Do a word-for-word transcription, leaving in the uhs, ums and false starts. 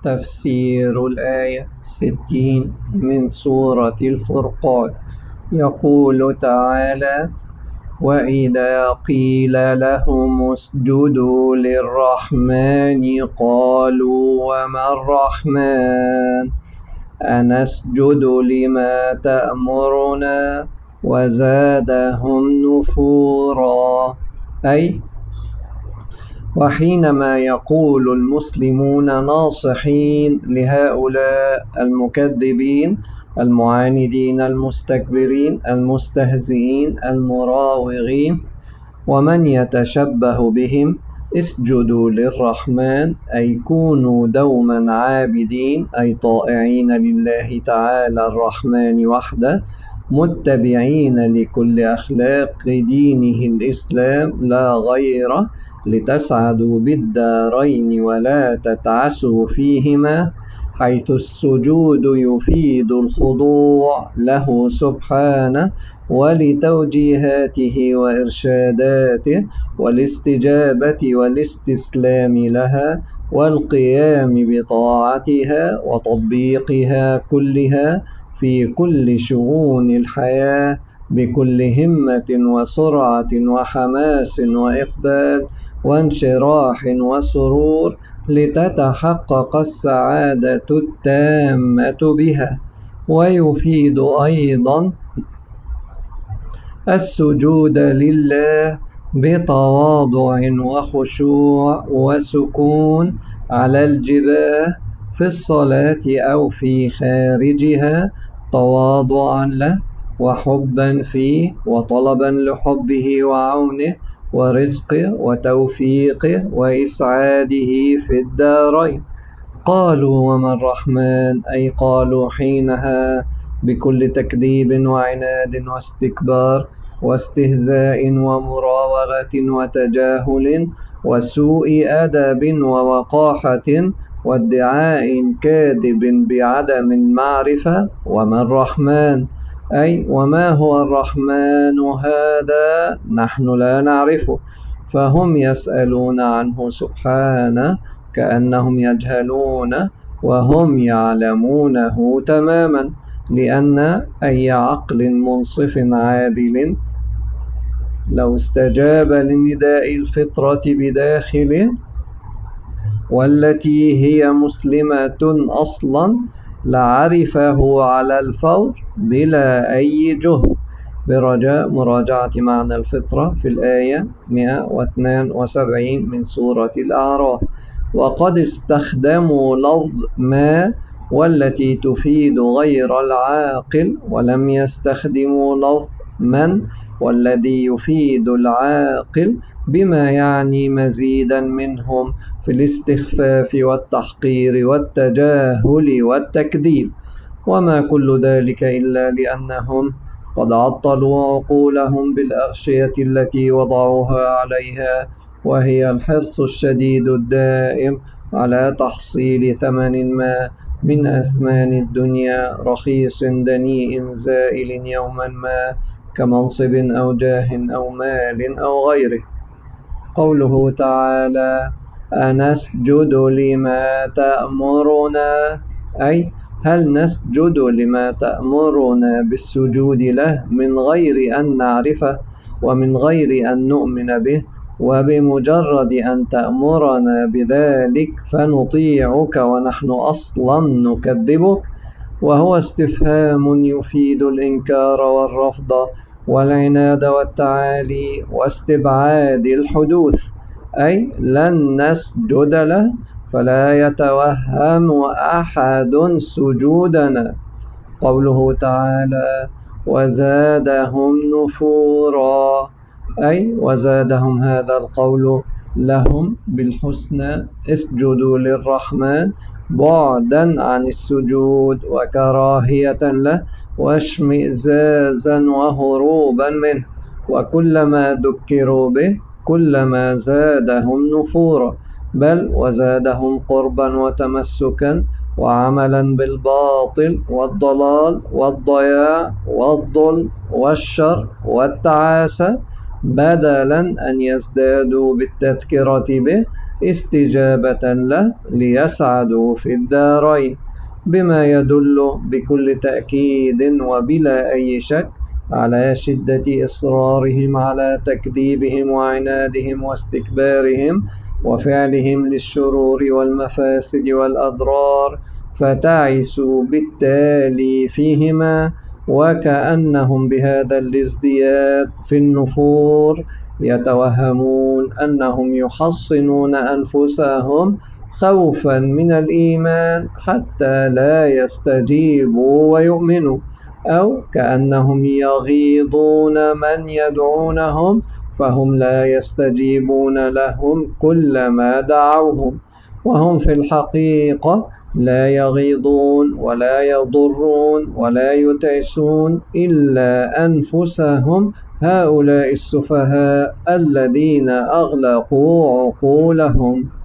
تفسير الآية ستين من سورة الفرقان. يقول تعالى: وإذا قيل لهم اسجدوا للرحمن قالوا وما الرحمن أنسجد لما تأمرنا وزادهم نفورا. أي وحينما يقول المسلمون ناصحين لهؤلاء المكذبين المعاندين المستكبرين المستهزئين المراوغين ومن يتشبه بهم: اسجدوا للرحمن، أي كونوا دوما عابدين، أي طائعين لله تعالى الرحمن وحده، متبعين لكل أخلاق دينه الإسلام لا غيره، لتسعدوا بالدارين ولا تتعسوا فيهما، حيث السجود يفيد الخضوع له سبحانه ولتوجيهاته وإرشاداته والاستجابة والاستسلام لها والقيام بطاعتها وتطبيقها كلها في كل شؤون الحياة بكل همة وسرعة وحماس وإقبال وانشراح وسرور، لتتحقق السعادة التامة بها. ويفيد أيضا السجود لله بتواضع وخشوع وسكون على الجباه في الصلاة أو في خارجها، تواضعا له وحبا فيه وطلبا لحبه وعونه ورزقه وتوفيقه وإسعاده في الدارين. قالوا وما الرحمن، أي قالوا حينها بكل تكذيب وعناد واستكبار واستهزاء ومراوغة وتجاهل وسوء أدب ووقاحة وادعاء كاذب بعدم المعرفة: وما الرحمن، أي وما هو الرحمن هذا نحن لا نعرفه. فهم يسألون عنه سبحانه كأنهم يجهلون وهم يعلمونه تماما، لأن أي عقل منصف عادل لو استجاب لنداء الفطرة بداخله والتي هي مسلمة أصلا لعرفه على الفور بلا أي جهد، برجاء مراجعة معنى الفطرة في الآية مئة واثنين وسبعين من سورة الأعراف. وقد استخدموا لفظ ما والتي تفيد غير العاقل، ولم يستخدموا لفظ من والذي يفيد العاقل، بما يعني مزيدا منهم في الاستخفاف والتحقير والتجاهل والتكذيب. وما كل ذلك إلا لأنهم قد عطلوا عقولهم بالأغشية التي وضعوها عليها، وهي الحرص الشديد الدائم على تحصيل ثمن ما من أثمان الدنيا، رخيص دنيء زائل يوما ما، كمنصب أو جاه أو مال أو غيره. قوله تعالى: أنسجد لما تأمرنا، أي هل نسجد لما تأمرنا بالسجود له من غير أن نعرفه ومن غير أن نؤمن به، وبمجرد أن تأمرنا بذلك فنطيعك ونحن أصلا نكذبك؟ وهو استفهام يفيد الإنكار والرفض والعناد والتعالي واستبعاد الحدوث، أي لن نسجد له فلا يتوهم أحد سجودنا. قوله تعالى: وزادهم نفورا، أي وزادهم هذا القول لهم بالحسنى: اسجدوا للرحمن، بعدا عن السجود وكراهية له واشمئزازا وهروبا منه، وكلما ذكروا به كلما زادهم نفورا، بل وزادهم قربا وتمسكا وعملا بالباطل والضلال والضياع والظلم والشر والتعاسة، بدلا أن يزدادوا بالتذكرة به استجابة له ليسعدوا في الدارين، بما يدل بكل تأكيد وبلا أي شك على شدة إصرارهم على تكذيبهم وعنادهم واستكبارهم وفعلهم للشرور والمفاسد والأضرار، فتعسوا بالتالي فيهما. وكأنهم بهذا الازدياد في النفور يتوهمون أنهم يحصنون أنفسهم خوفا من الإيمان حتى لا يستجيبوا ويؤمنوا، أو كأنهم يغيظون من يدعونهم فهم لا يستجيبون لهم كلما دعوهم، وهم في الحقيقة لا يغيظون ولا يضرون ولا يتعسون إلا أنفسهم هؤلاء السفهاء الذين أغلقوا عقولهم.